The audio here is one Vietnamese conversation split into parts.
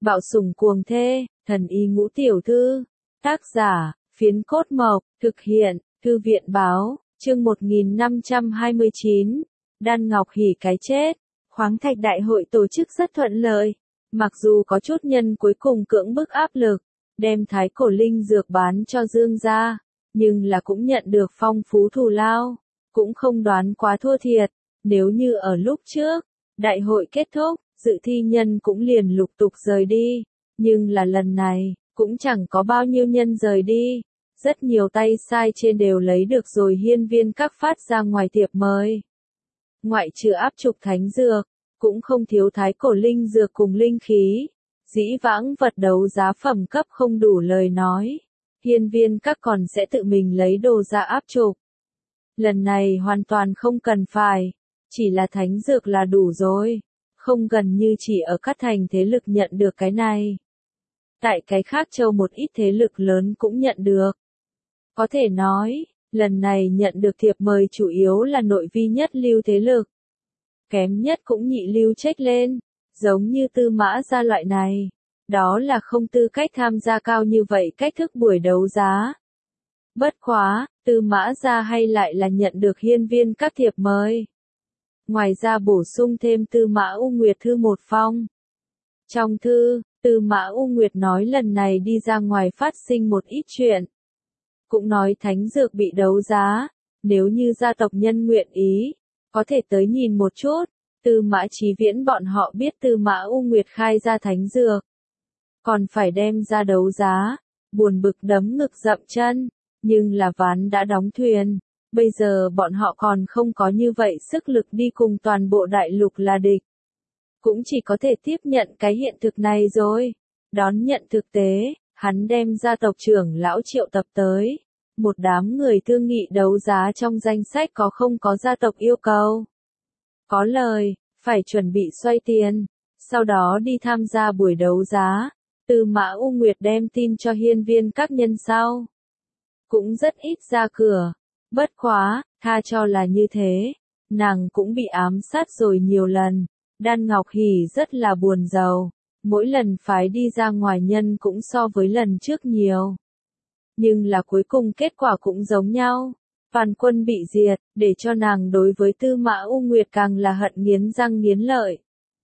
Bạo sủng cuồng thê, thần y ngũ tiểu thư. Tác giả, Phiến Cốt Mộc, thực hiện, Thư viện báo, chương 1529. Đan Ngọc Hỉ cái chết. Khoáng thạch đại hội tổ chức rất thuận lợi. Mặc dù có chút nhân cuối cùng cưỡng bức áp lực, đem thái cổ linh dược bán cho Dương gia, nhưng là cũng nhận được phong phú thù lao, cũng không đoán quá thua thiệt. Nếu như ở lúc trước, đại hội kết thúc, dự thi nhân cũng liền lục tục rời đi, nhưng là lần này, cũng chẳng có bao nhiêu nhân rời đi. Rất nhiều tay sai trên đều lấy được rồi hiên viên các phát ra ngoài tiệp mời. Ngoại trừ áp trục thánh dược, cũng không thiếu thái cổ linh dược cùng linh khí. Dĩ vãng vật đấu giá phẩm cấp không đủ lời nói, hiên viên các còn sẽ tự mình lấy đồ ra áp trục. Lần này hoàn toàn không cần phải, chỉ là thánh dược là đủ rồi, không gần như chỉ ở các thành thế lực nhận được cái này. Tại cái khác châu một ít thế lực lớn cũng nhận được. Có thể nói, lần này nhận được thiệp mời chủ yếu là nội vi nhất lưu thế lực. Kém nhất cũng nhị lưu trách lên, giống như Tư Mã gia loại này. Đó là không tư cách tham gia cao như vậy cách thức buổi đấu giá. Bất quá, Tư Mã gia hay lại là nhận được hiên viên các thiệp mời. Ngoài ra bổ sung thêm Tư Mã U Nguyệt thư một phong. Trong thư, Tư Mã U Nguyệt nói lần này đi ra ngoài phát sinh một ít chuyện. Cũng nói thánh dược bị đấu giá, nếu như gia tộc nhân nguyện ý, có thể tới nhìn một chút. Tư Mã Chí Viễn bọn họ biết Tư Mã U Nguyệt khai ra thánh dược, còn phải đem ra đấu giá, buồn bực đấm ngực dậm chân, nhưng là ván đã đóng thuyền, bây giờ bọn họ còn không có như vậy sức lực đi cùng toàn bộ đại lục là địch. Cũng chỉ có thể tiếp nhận cái hiện thực này rồi. Đón nhận thực tế, hắn đem gia tộc trưởng lão triệu tập tới. Một đám người thương nghị đấu giá trong danh sách có không có gia tộc yêu cầu. Có lời, phải chuẩn bị xoay tiền, sau đó đi tham gia buổi đấu giá. Tư Mã U Nguyệt đem tin cho hiên viên các nhân sau. Cũng rất ít ra cửa. Bất quá, tha cho là như thế, nàng cũng bị ám sát rồi nhiều lần. Đan Ngọc Hỉ rất là buồn rầu, mỗi lần phái đi ra ngoài nhân cũng so với lần trước nhiều. Nhưng là cuối cùng kết quả cũng giống nhau, toàn quân bị diệt, để cho nàng đối với Tư Mã U Nguyệt càng là hận nghiến răng nghiến lợi.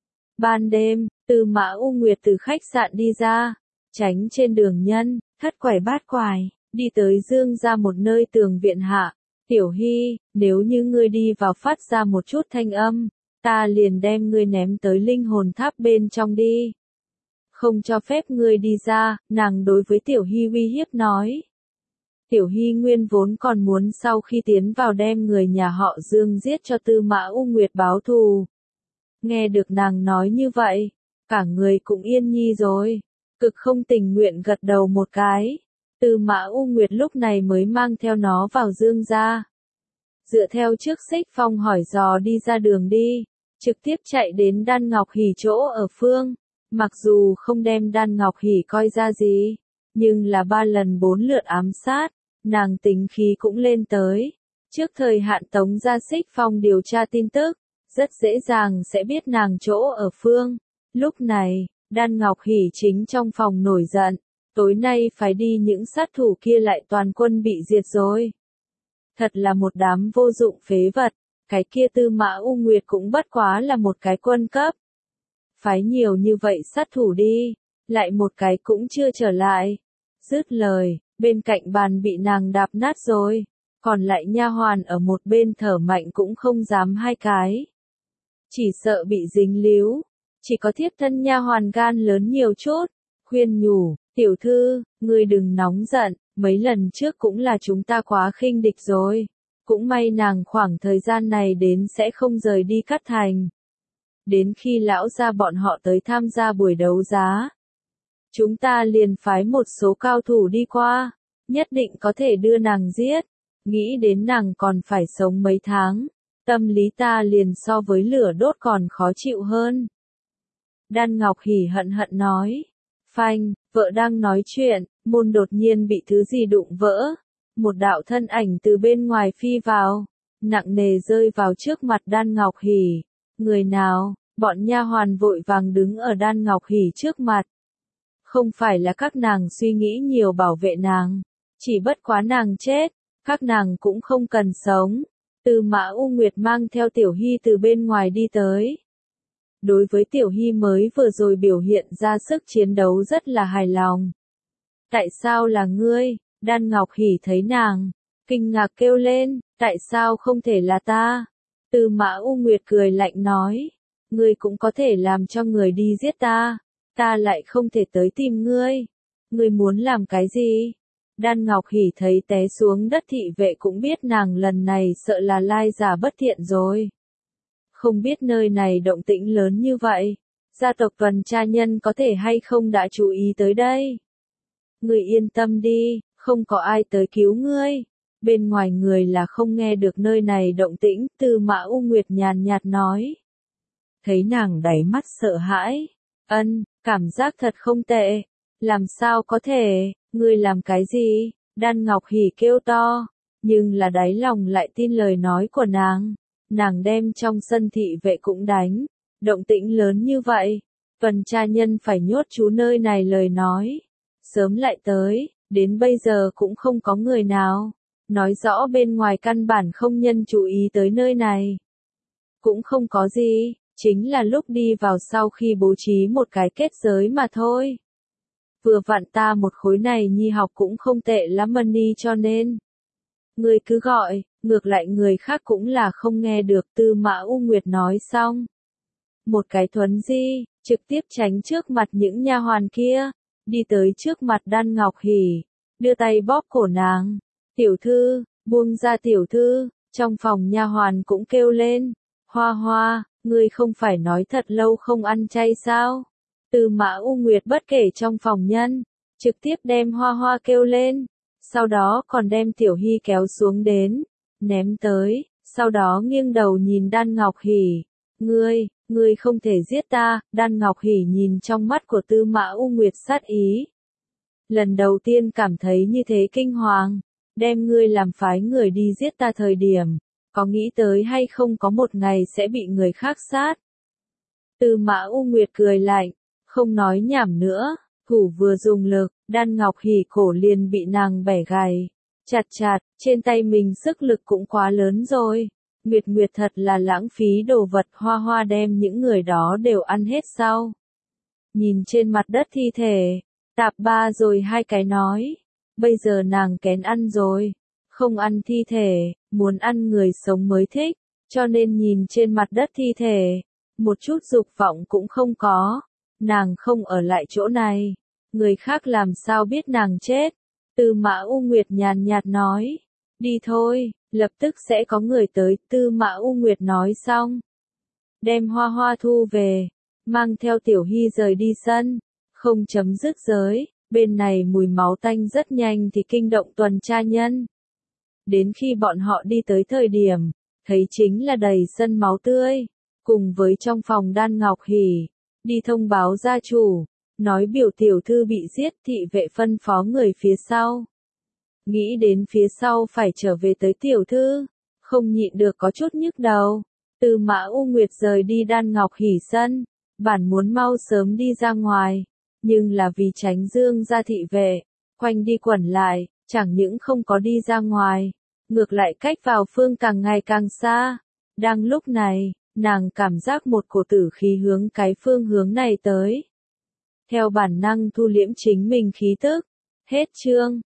Ban đêm, Tư Mã U Nguyệt từ khách sạn đi ra, tránh trên đường nhân, thất quải bát quải, đi tới Dương gia một nơi tường viện hạ. Tiểu Hy, nếu như ngươi đi vào phát ra một chút thanh âm, ta liền đem ngươi ném tới linh hồn tháp bên trong đi. Không cho phép ngươi đi ra, nàng đối với Tiểu Hy uy hiếp nói. Tiểu Hy nguyên vốn còn muốn sau khi tiến vào đem người nhà họ Dương giết cho Tư Mã U Nguyệt báo thù. Nghe được nàng nói như vậy, cả người cũng yên nhi rồi, cực không tình nguyện gật đầu một cái. Tư Mã U Nguyệt lúc này mới mang theo nó vào Dương gia. Dựa theo trước Xích Phong hỏi dò đi ra đường đi, trực tiếp chạy đến Đan Ngọc Hỉ chỗ ở phương. Mặc dù không đem Đan Ngọc Hỉ coi ra gì, nhưng là 3 lần 4 lượt ám sát, nàng tính khí cũng lên tới. Trước thời hạn tống ra Xích Phong điều tra tin tức, rất dễ dàng sẽ biết nàng chỗ ở phương. Lúc này, Đan Ngọc Hỉ chính trong phòng nổi giận, tối nay phải đi những sát thủ kia lại toàn quân bị diệt rồi. Thật là một đám vô dụng phế vật, cái kia Tư Mã U Nguyệt cũng bất quá là một cái quân cấp. Phái nhiều như vậy sát thủ đi, lại một cái cũng chưa trở lại. Dứt lời, bên cạnh bàn bị nàng đạp nát rồi, còn lại nha hoàn ở một bên thở mạnh cũng không dám 2 cái. Chỉ sợ bị dính líu, chỉ có thiếp thân nha hoàn gan lớn nhiều chút, khuyên nhủ, tiểu thư, ngươi đừng nóng giận, mấy lần trước cũng là chúng ta quá khinh địch rồi, cũng may nàng khoảng thời gian này đến sẽ không rời đi Cát Thành. Đến khi lão gia bọn họ tới tham gia buổi đấu giá, chúng ta liền phái một số cao thủ đi qua, nhất định có thể đưa nàng giết, nghĩ đến nàng còn phải sống mấy tháng, tâm lý ta liền so với lửa đốt còn khó chịu hơn. Đan Ngọc Hỉ hận hận nói, phanh, vợ đang nói chuyện, môn đột nhiên bị thứ gì đụng vỡ, một đạo thân ảnh từ bên ngoài phi vào, nặng nề rơi vào trước mặt Đan Ngọc Hỉ. Người nào? Bọn nha hoàn vội vàng đứng ở Đan Ngọc Hỉ trước mặt, Không phải là các nàng suy nghĩ nhiều bảo vệ nàng, chỉ bất quá nàng chết, các nàng cũng không cần sống. Tư Mã U Nguyệt mang theo Tiểu Hy từ bên ngoài đi tới. Đối với Tiểu Hy mới vừa rồi biểu hiện ra sức chiến đấu rất là hài lòng. Tại sao là ngươi? Đan Ngọc Hỉ thấy nàng, kinh ngạc kêu lên, tại sao không thể là ta? Tư Mã U Nguyệt cười lạnh nói, ngươi cũng có thể làm cho người đi giết ta, ta lại không thể tới tìm ngươi. Ngươi muốn làm cái gì? Đan Ngọc Hỉ thấy té xuống đất thị vệ cũng biết nàng lần này sợ là lai giả bất thiện rồi. Không biết nơi này động tĩnh lớn như vậy, gia tộc tuần tra nhân có thể hay không đã chú ý tới đây. Ngươi yên tâm đi, không có ai tới cứu ngươi. Bên ngoài người là không nghe được nơi này động tĩnh, Tư Mã U Nguyệt nhàn nhạt nói. Thấy nàng đáy mắt sợ hãi, cảm giác thật không tệ. Làm sao có thể, ngươi làm cái gì? Đan Ngọc Hỉ kêu to, nhưng là đáy lòng lại tin lời nói của nàng. Nàng đem trong sân thị vệ cũng đánh, động tĩnh lớn như vậy, tuần tra nhân phải nhốt chú nơi này lời nói. Sớm lại tới, đến bây giờ cũng không có người nào. Nói rõ bên ngoài căn bản không nhân chú ý tới nơi này. Cũng không có gì, chính là lúc đi vào sau khi bố trí một cái kết giới mà thôi. Vừa vặn ta một khối này nhi học cũng không tệ lắm Mani cho nên. Người cứ gọi, ngược lại người khác cũng là không nghe được. Tư Mã U Nguyệt nói xong. Một cái thuấn di, trực tiếp tránh trước mặt những nha hoàn kia, đi tới trước mặt Đan Ngọc Hỉ, đưa tay bóp cổ nàng. Tiểu thư, buông ra tiểu thư, trong phòng nha hoàn cũng kêu lên. Hoa Hoa, ngươi không phải nói thật lâu không ăn chay sao? Tư Mã U Nguyệt bất kể trong phòng nhân, trực tiếp đem Hoa Hoa kêu lên, sau đó còn đem Tiểu Hy kéo xuống đến, ném tới, sau đó nghiêng đầu nhìn Đan Ngọc Hỉ. Ngươi không thể giết ta. Đan Ngọc Hỉ nhìn trong mắt của Tư Mã U Nguyệt sát ý. Lần đầu tiên cảm thấy như thế kinh hoàng, đem ngươi làm phái người đi giết ta thời điểm, có nghĩ tới hay không có một ngày sẽ bị người khác sát. Tư Mã U Nguyệt cười lạnh, không nói nhảm nữa, thủ vừa dùng lực, Đan Ngọc Hỉ cổ liền bị nàng bẻ gãy. Chặt, trên tay mình sức lực cũng quá lớn rồi. Nguyệt thật là lãng phí đồ vật. Hoa Hoa đem những người đó đều ăn hết sau. Nhìn trên mặt đất thi thể, tạp ba rồi hai cái nói. Bây giờ nàng kén ăn rồi. Không ăn thi thể, muốn ăn người sống mới thích. Cho nên nhìn trên mặt đất thi thể, một chút dục vọng cũng không có. Nàng không ở lại chỗ này. Người khác làm sao biết nàng chết. Tư Mã U Nguyệt nhàn nhạt nói. Đi thôi, lập tức sẽ có người tới. Tư Mã U Nguyệt nói xong, đem Hoa Hoa thu về, mang theo Tiểu Hy rời đi sân. Không chấm dứt giới, bên này mùi máu tanh rất nhanh thì kinh động tuần tra nhân. Đến khi bọn họ đi tới thời điểm, thấy chính là đầy sân máu tươi, cùng với trong phòng Đan Ngọc Hỉ, đi thông báo gia chủ, nói biểu tiểu thư bị giết. Thị vệ phân phó người phía sau. Nghĩ đến phía sau phải trở về tới tiểu thư, không nhịn được có chút nhức đầu. Tư Mã U Nguyệt rời đi Đan Ngọc Hỉ sân, bản muốn mau sớm đi ra ngoài, nhưng là vì tránh Dương gia thị vệ, quanh đi quẩn lại, chẳng những không có đi ra ngoài, ngược lại cách vào phương càng ngày càng xa. Đang lúc này, nàng cảm giác một cổ tử khí hướng cái phương hướng này tới. Theo bản năng thu liễm chính mình khí tức. Hết chương.